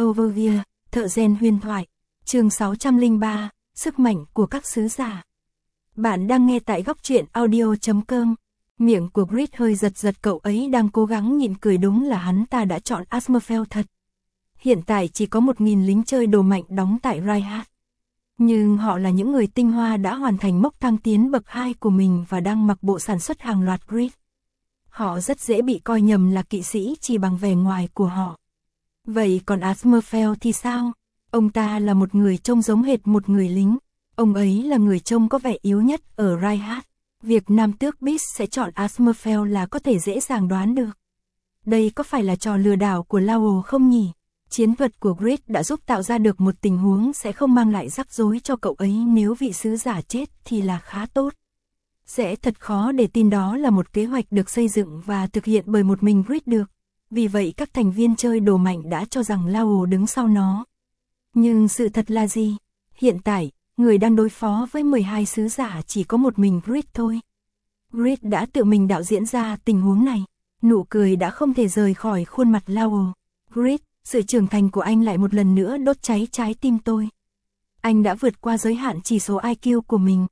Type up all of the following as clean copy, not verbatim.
Overview, thợ rèn huyền thoại, chương 603, sức mạnh của các sứ giả. Bạn đang nghe tại góc truyện audio.com. Miệng của Grit hơi giật giật, cậu ấy đang cố gắng nhịn cười, đúng là hắn ta đã chọn Asmofel thật. Hiện tại chỉ có 1.000 lính chơi đồ mạnh đóng tại Reinhardt. Nhưng họ là những người tinh hoa đã hoàn thành mốc thăng tiến bậc 2 của mình và đang mặc bộ sản xuất hàng loạt Grit. Họ rất dễ bị coi nhầm là kỵ sĩ chỉ bằng vẻ ngoài của họ. Vậy còn Asmofel thì sao? Ông ta là một người trông giống hệt một người lính. Ông ấy là người trông có vẻ yếu nhất ở Reinhardt. Việc nam tước Beast sẽ chọn Asmofel là có thể dễ dàng đoán được. Đây có phải là trò lừa đảo của Laurel không nhỉ? Chiến thuật của Grit đã giúp tạo ra được một tình huống sẽ không mang lại rắc rối cho cậu ấy nếu vị sứ giả chết thì là khá tốt. Sẽ thật khó để tin đó là một kế hoạch được xây dựng và thực hiện bởi một mình Grit được. Vì vậy các thành viên chơi đồ mạnh đã cho rằng Laurel đứng sau nó. Nhưng sự thật là gì? Hiện tại, người đang đối phó với 12 sứ giả chỉ có một mình Grit thôi. Grit đã tự mình đạo diễn ra tình huống này. Nụ cười đã không thể rời khỏi khuôn mặt Laurel. Grit, sự trưởng thành của anh lại một lần nữa đốt cháy trái tim tôi. Anh đã vượt qua giới hạn chỉ số IQ của mình.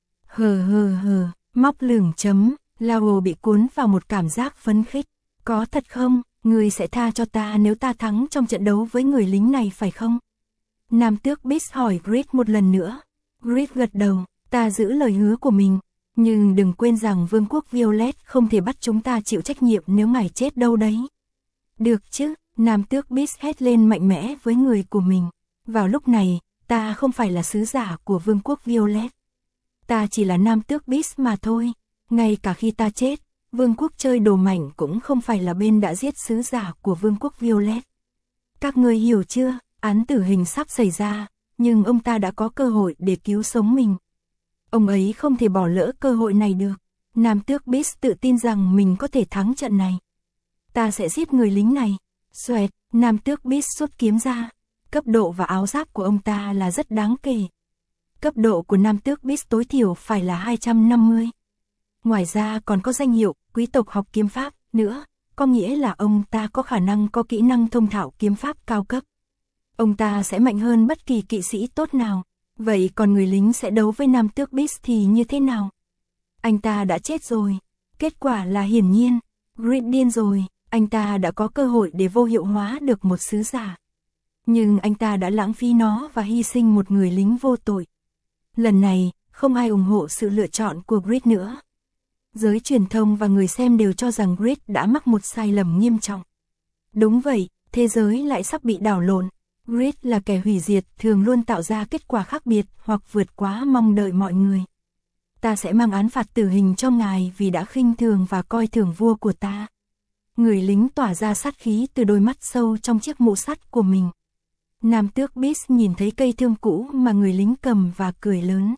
Móc lửng chấm. Laurel bị cuốn vào một cảm giác phấn khích. Có thật không? Ngươi sẽ tha cho ta nếu ta thắng trong trận đấu với người lính này phải không? Nam tước Beast hỏi Grit một lần nữa. Grit gật đầu, ta giữ lời hứa của mình. Nhưng đừng quên rằng Vương quốc Violet không thể bắt chúng ta chịu trách nhiệm nếu ngài chết đâu đấy. Được chứ, Nam tước Beast hét lên mạnh mẽ với người của mình. Vào lúc này, ta không phải là sứ giả của Vương quốc Violet. Ta chỉ là Nam tước Beast mà thôi. Ngay cả khi ta chết, Vương quốc chơi đồ mạnh cũng không phải là bên đã giết sứ giả của Vương quốc Violet. Các ngươi hiểu chưa? Án tử hình sắp xảy ra, nhưng ông ta đã có cơ hội để cứu sống mình. Ông ấy không thể bỏ lỡ cơ hội này được. Nam tước Beast tự tin rằng mình có thể thắng trận này. Ta sẽ giết người lính này. Xoẹt, Nam tước Beast xuất kiếm ra. Cấp độ và áo giáp của ông ta là rất đáng kể. Cấp độ của Nam tước Beast tối thiểu phải là 250. Ngoài ra còn có danh hiệu quý tộc học kiếm pháp nữa, có nghĩa là ông ta có khả năng có kỹ năng thông thạo kiếm pháp cao cấp. Ông ta sẽ mạnh hơn bất kỳ kỵ sĩ tốt nào. Vậy còn người lính sẽ đấu với Nam tước Beast thì như thế nào? Anh ta đã chết rồi. Kết quả là hiển nhiên. Grit điên rồi. Anh ta đã có cơ hội để vô hiệu hóa được một sứ giả. Nhưng anh ta đã lãng phí nó và hy sinh một người lính vô tội. Lần này, không ai ủng hộ sự lựa chọn của Grit nữa. Giới truyền thông và người xem đều cho rằng Grit đã mắc một sai lầm nghiêm trọng. Đúng vậy, thế giới lại sắp bị đảo lộn. Grit là kẻ hủy diệt, thường luôn tạo ra kết quả khác biệt hoặc vượt quá mong đợi mọi người. Ta sẽ mang án phạt tử hình cho ngài vì đã khinh thường và coi thường vua của ta. Người lính tỏa ra sát khí từ đôi mắt sâu trong chiếc mũ sắt của mình. Nam tước Beast nhìn thấy cây thương cũ mà người lính cầm và cười lớn.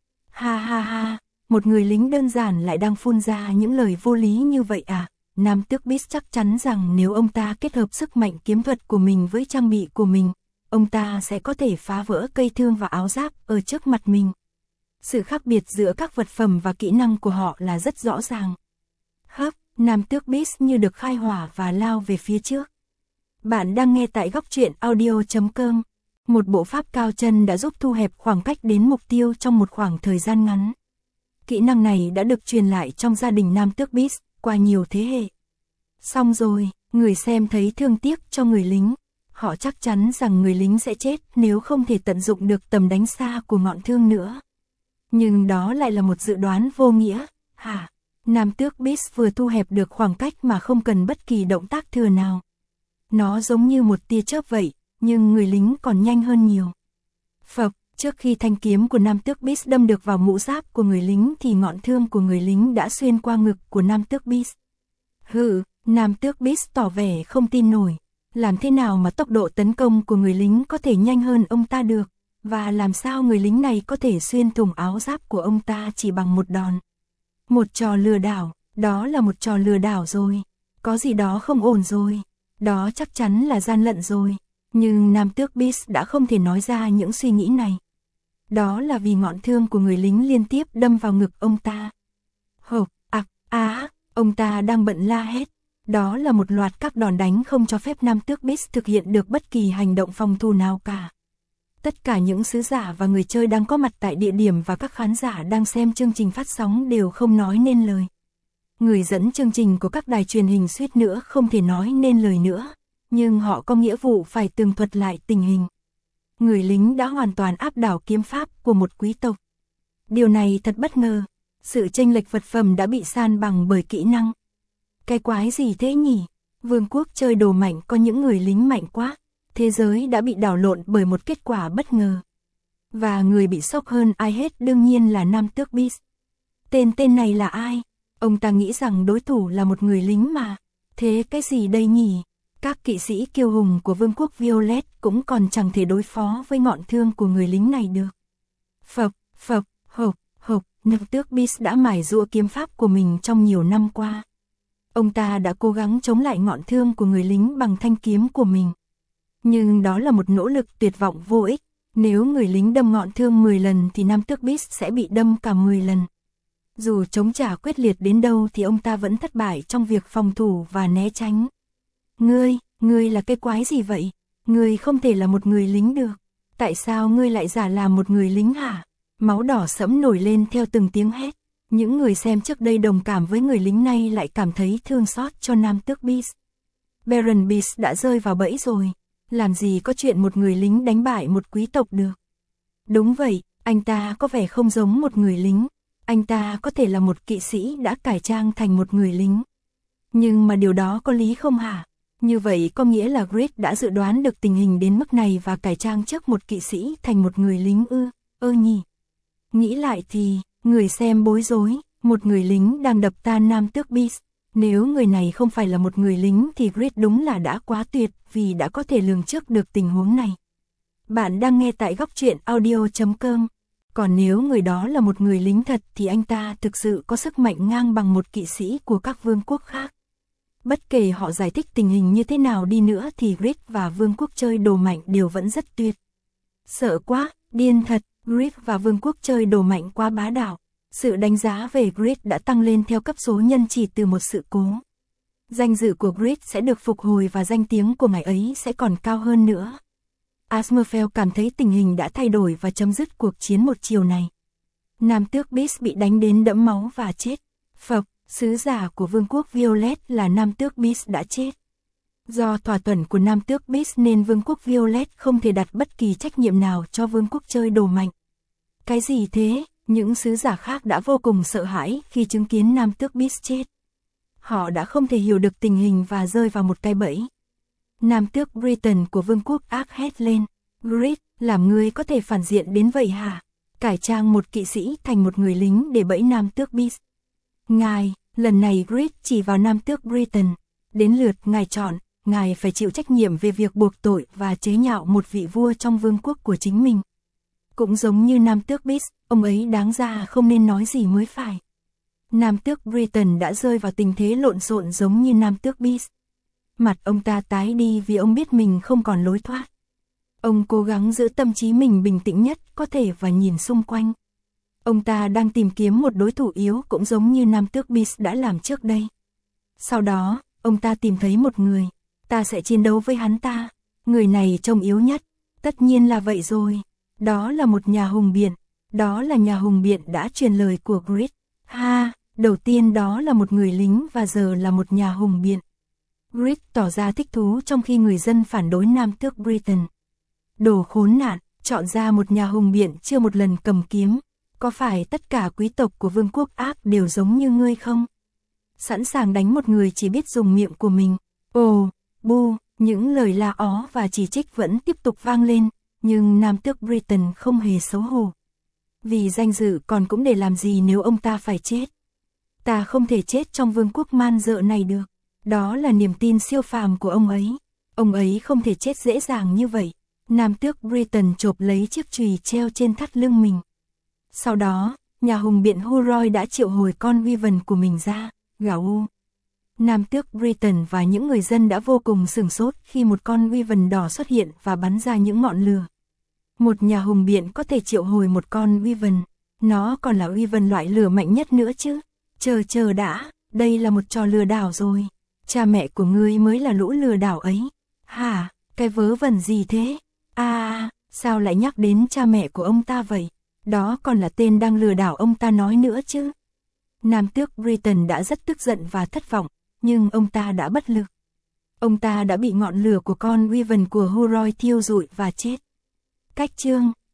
Ha, một người lính đơn giản lại đang phun ra những lời vô lý như vậy à? Nam tước Beast chắc chắn rằng nếu ông ta kết hợp sức mạnh kiếm thuật của mình với trang bị của mình, ông ta sẽ có thể phá vỡ cây thương và áo giáp ở trước mặt mình. Sự khác biệt giữa các vật phẩm và kỹ năng của họ là rất rõ ràng. Nam tước Beast như được khai hỏa và lao về phía trước. Bạn đang nghe tại góc truyện audio.com. Một bộ pháp cao chân đã giúp thu hẹp khoảng cách đến mục tiêu trong một khoảng thời gian ngắn. Kỹ năng này đã được truyền lại trong gia đình Nam tước Beast qua nhiều thế hệ. Xong rồi, người xem thấy thương tiếc cho người lính. Họ chắc chắn rằng người lính sẽ chết nếu không thể tận dụng được tầm đánh xa của ngọn thương nữa. Nhưng đó lại là một dự đoán vô nghĩa. Nam tước Beast vừa thu hẹp được khoảng cách mà không cần bất kỳ động tác thừa nào. Nó giống như một tia chớp vậy, nhưng người lính còn nhanh hơn nhiều. Trước khi thanh kiếm của Nam tước Beast đâm được vào mũ giáp của người lính thì ngọn thương của người lính đã xuyên qua ngực của Nam tước Beast. Nam tước Beast tỏ vẻ không tin nổi. Làm thế nào mà tốc độ tấn công của người lính có thể nhanh hơn ông ta được? Và làm sao người lính này có thể xuyên thủng áo giáp của ông ta chỉ bằng một đòn? Một trò lừa đảo, đó là một trò lừa đảo rồi. Có gì đó không ổn rồi. Đó chắc chắn là gian lận rồi. Nhưng Nam tước Beast đã không thể nói ra những suy nghĩ này. Đó là vì ngọn thương của người lính liên tiếp đâm vào ngực ông ta. Ông ta đang bận la hét. Đó là một loạt các đòn đánh không cho phép Nam tước Beast thực hiện được bất kỳ hành động phòng thủ nào cả. Tất cả những sứ giả và người chơi đang có mặt tại địa điểm và các khán giả đang xem chương trình phát sóng đều không nói nên lời. Người dẫn chương trình của các đài truyền hình suýt nữa không thể nói nên lời nữa, nhưng họ có nghĩa vụ phải tường thuật lại tình hình. Người lính đã hoàn toàn áp đảo kiếm pháp của một quý tộc. Điều này thật bất ngờ, sự chênh lệch vật phẩm đã bị san bằng bởi kỹ năng. Cái quái gì thế nhỉ? Vương quốc chơi đồ mạnh có những người lính mạnh quá. Thế giới đã bị đảo lộn bởi một kết quả bất ngờ. Và người bị sốc hơn ai hết đương nhiên là Nam tước Beast. Tên này là ai? Ông ta nghĩ rằng đối thủ là một người lính mà. Thế cái gì đây nhỉ? Các kỵ sĩ kiêu hùng của Vương quốc Violet cũng còn chẳng thể đối phó với ngọn thương của người lính này được. Hộc, Nam tước Beast đã mài giũa kiếm pháp của mình trong nhiều năm qua. Ông ta đã cố gắng chống lại ngọn thương của người lính bằng thanh kiếm của mình. Nhưng đó là một nỗ lực tuyệt vọng vô ích. Nếu người lính đâm ngọn thương 10 lần thì Nam tước Beast sẽ bị đâm cả 10 lần. Dù chống trả quyết liệt đến đâu thì ông ta vẫn thất bại trong việc phòng thủ và né tránh. Ngươi là cái quái gì vậy? Ngươi không thể là một người lính được. Tại sao ngươi lại giả làm một người lính hả? Máu đỏ sẫm nổi lên theo từng tiếng hét. Những người xem trước đây đồng cảm với người lính này lại cảm thấy thương xót cho Nam tước Beast. Baron Beast đã rơi vào bẫy rồi. Làm gì có chuyện một người lính đánh bại một quý tộc được. Đúng vậy, anh ta có vẻ không giống một người lính. Anh ta có thể là một kỵ sĩ đã cải trang thành một người lính. Nhưng mà điều đó có lý không hả? Như vậy có nghĩa là Grid đã dự đoán được tình hình đến mức này và cải trang trước một kỵ sĩ thành một người lính nhỉ? Nghĩ lại thì, người xem bối rối, một người lính đang đập tan Nam tước Beast. Nếu người này không phải là một người lính thì Grid đúng là đã quá tuyệt vì đã có thể lường trước được tình huống này. Bạn đang nghe tại góc truyện audio.com. Còn nếu người đó là một người lính thật thì anh ta thực sự có sức mạnh ngang bằng một kỵ sĩ của các vương quốc khác. Bất kể họ giải thích tình hình như thế nào đi nữa thì Grid và vương quốc chơi đồ mạnh đều vẫn rất tuyệt. Sợ quá, điên thật, Grid và vương quốc chơi đồ mạnh quá bá đạo. Sự đánh giá về Grid đã tăng lên theo cấp số nhân chỉ từ một sự cố. Danh dự của Grid sẽ được phục hồi và danh tiếng của ngài ấy sẽ còn cao hơn nữa. Asmerfeld cảm thấy tình hình đã thay đổi và chấm dứt cuộc chiến một chiều này. Nam tước Beast bị đánh đến đẫm máu và chết. Sứ giả của vương quốc Violet là Nam tước Beast đã chết. Do thỏa thuận của Nam tước Beast nên vương quốc Violet không thể đặt bất kỳ trách nhiệm nào cho vương quốc chơi đồ mạnh. Cái gì thế? Những sứ giả khác đã vô cùng sợ hãi khi chứng kiến Nam tước Beast chết. Họ đã không thể hiểu được tình hình và rơi vào một cái bẫy. Nam tước Britain của vương quốc ác hét lên. Grid, làm ngươi có thể phản diện đến vậy hả? Cải trang một kỵ sĩ thành một người lính để bẫy Nam tước Beast. Ngài, lần này Grid chỉ vào Nam tước Britain. Đến lượt ngài chọn, ngài phải chịu trách nhiệm về việc buộc tội và chế nhạo một vị vua trong vương quốc của chính mình. Cũng giống như Nam tước Beast, ông ấy đáng ra không nên nói gì mới phải. Nam tước Britain đã rơi vào tình thế lộn xộn giống như Nam tước Beast. Mặt ông ta tái đi vì ông biết mình không còn lối thoát. Ông cố gắng giữ tâm trí mình bình tĩnh nhất có thể và nhìn xung quanh. Ông ta đang tìm kiếm một đối thủ yếu cũng giống như Nam tước Beast đã làm trước đây. Sau đó, ông ta tìm thấy một người. Ta sẽ chiến đấu với hắn ta. Người này trông yếu nhất. Tất nhiên là vậy rồi. Đó là một nhà hùng biện. Đó là nhà hùng biện đã truyền lời của Grid. Đầu tiên đó là một người lính và giờ là một nhà hùng biện. Grid tỏ ra thích thú trong khi người dân phản đối Nam tước Britain. Đồ khốn nạn, chọn ra một nhà hùng biện chưa một lần cầm kiếm. Có phải tất cả quý tộc của vương quốc ác đều giống như ngươi không? Sẵn sàng đánh một người chỉ biết dùng miệng của mình. Những lời la ó và chỉ trích vẫn tiếp tục vang lên, nhưng Nam tước Britain không hề xấu hổ. Vì danh dự còn cũng để làm gì nếu ông ta phải chết. Ta không thể chết trong vương quốc man dợ này được. Đó là niềm tin siêu phàm của ông ấy. Ông ấy không thể chết dễ dàng như vậy. Nam tước Britain chộp lấy chiếc chùy treo trên thắt lưng mình. Sau đó, nhà hùng biện Huroy đã triệu hồi con Wyvern của mình ra, gào. Nam tước Britain và những người dân đã vô cùng sửng sốt khi một con Wyvern đỏ xuất hiện và bắn ra những ngọn lửa. Một nhà hùng biện có thể triệu hồi một con Wyvern. Nó còn là Wyvern loại lửa mạnh nhất nữa chứ. Chờ đã, đây là một trò lừa đảo rồi. Cha mẹ của ngươi mới là lũ lừa đảo ấy. Hả, cái vớ vẩn gì thế? Sao lại nhắc đến cha mẹ của ông ta vậy? Đó còn là tên đang lừa đảo ông ta nói nữa chứ. Nam tước Britain đã rất tức giận và thất vọng, nhưng ông ta đã bất lực. Ông ta đã bị ngọn lửa của con Wyvern của Huroi thiêu rụi và chết. Cách chương